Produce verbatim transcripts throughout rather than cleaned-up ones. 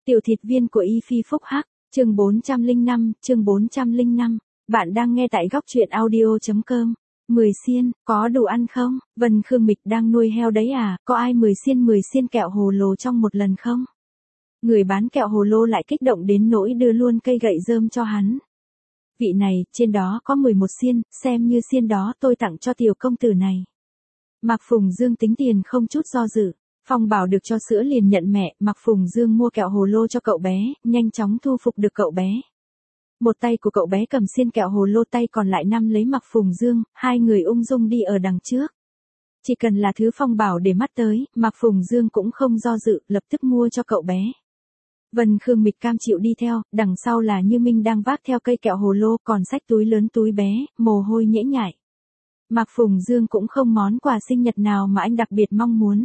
Tiểu thịt viên của Y Phi Phúc Hắc, chương bốn trăm lẻ năm, chương bốn trăm lẻ năm. Bạn đang nghe tại góc truyện audio chấm com. Mười xiên, có đủ ăn không? Vân Khương Mịch đang nuôi heo đấy à, có ai mười xiên mười xiên kẹo hồ lô trong một lần không? Người bán kẹo hồ lô lại kích động đến nỗi đưa luôn cây gậy rơm cho hắn. Vị này, trên đó có mười một xiên, xem như xiên đó tôi tặng cho tiểu công tử này. Mạc Phùng Dương tính tiền không chút do dự. Phong Bảo được cho sữa liền nhận mẹ, Mạc Phùng Dương mua kẹo hồ lô cho cậu bé, nhanh chóng thu phục được cậu bé. Một tay của cậu bé cầm xiên kẹo hồ lô, tay còn lại nắm lấy Mạc Phùng Dương, hai người ung dung đi ở đằng trước. Chỉ cần là thứ Phong Bảo để mắt tới, Mạc Phùng Dương cũng không do dự, lập tức mua cho cậu bé. Vân Khương Mịch cam chịu đi theo, đằng sau là Như Minh đang vác theo cây kẹo hồ lô, còn xách túi lớn túi bé, mồ hôi nhễ nhại. Mạc Phùng Dương cũng không món quà sinh nhật nào mà anh đặc biệt mong muốn.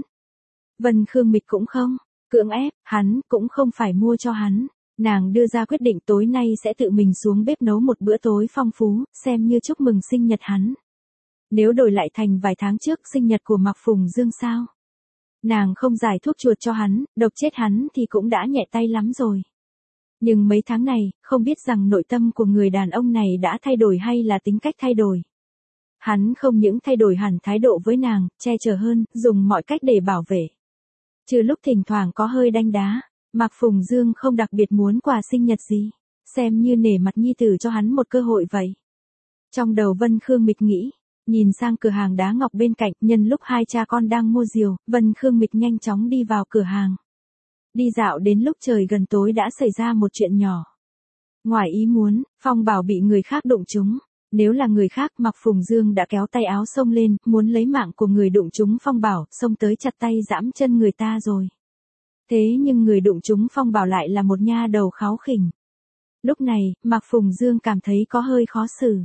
Vân Khương Mịch cũng không cưỡng ép, hắn cũng không phải mua cho hắn. Nàng đưa ra quyết định tối nay sẽ tự mình xuống bếp nấu một bữa tối phong phú, xem như chúc mừng sinh nhật hắn. Nếu đổi lại thành vài tháng trước sinh nhật của Mạc Phùng Dương sao? Nàng không giải thuốc chuột cho hắn, độc chết hắn thì cũng đã nhẹ tay lắm rồi. Nhưng mấy tháng này, không biết rằng nội tâm của người đàn ông này đã thay đổi hay là tính cách thay đổi. Hắn không những thay đổi hẳn thái độ với nàng, che chở hơn, dùng mọi cách để bảo vệ. Trừ lúc thỉnh thoảng có hơi đanh đá, Mạc Phùng Dương không đặc biệt muốn quà sinh nhật gì, xem như nể mặt nhi tử cho hắn một cơ hội vậy. Trong đầu Vân Khương Mịch nghĩ, nhìn sang cửa hàng đá ngọc bên cạnh, nhân lúc hai cha con đang mua diều, Vân Khương Mịch nhanh chóng đi vào cửa hàng. Đi dạo đến lúc trời gần tối đã xảy ra một chuyện nhỏ. Ngoài ý muốn, Phong Bảo bị người khác đụng trúng. Nếu là người khác, Mạc Phùng Dương đã kéo tay áo xông lên, muốn lấy mạng của người đụng trúng Phong Bảo, xông tới chặt tay giẫm chân người ta rồi. Thế nhưng người đụng trúng Phong Bảo lại là một nha đầu kháu khỉnh. Lúc này, Mạc Phùng Dương cảm thấy có hơi khó xử.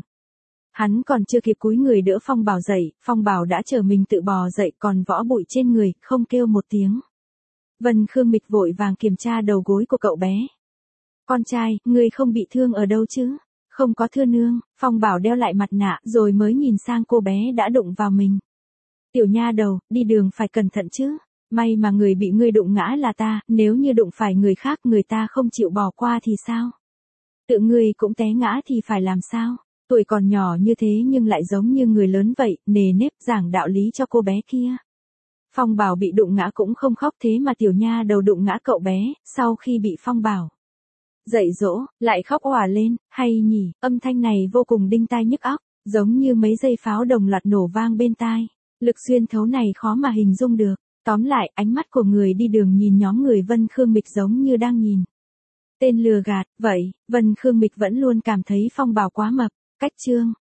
Hắn còn chưa kịp cúi người đỡ Phong Bảo dậy, Phong Bảo đã chờ mình tự bò dậy, còn võ bụi trên người, không kêu một tiếng. Vân Khương Mịch vội vàng kiểm tra đầu gối của cậu bé. Con trai, ngươi không bị thương ở đâu chứ? Không có thưa nương. Phong Bảo đeo lại mặt nạ rồi mới nhìn sang cô bé đã đụng vào mình. Tiểu nha đầu, đi đường phải cẩn thận chứ. May mà người bị ngươi đụng ngã là ta, nếu như đụng phải người khác người ta không chịu bỏ qua thì sao? Tự ngươi cũng té ngã thì phải làm sao? Tuổi còn nhỏ như thế nhưng lại giống như người lớn vậy, nề nếp giảng đạo lý cho cô bé kia. Phong Bảo bị đụng ngã cũng không khóc, thế mà tiểu nha đầu đụng ngã cậu bé, sau khi bị Phong Bảo dạy dỗ, lại khóc òa lên, hay nhỉ, âm thanh này vô cùng đinh tai nhức óc, giống như mấy dây pháo đồng loạt nổ vang bên tai. Lực xuyên thấu này khó mà hình dung được. Tóm lại, ánh mắt của người đi đường nhìn nhóm người Vân Khương Mịch giống như đang nhìn tên lừa gạt, vậy, Vân Khương Mịch vẫn luôn cảm thấy Phong Bảo quá mập, cách trương,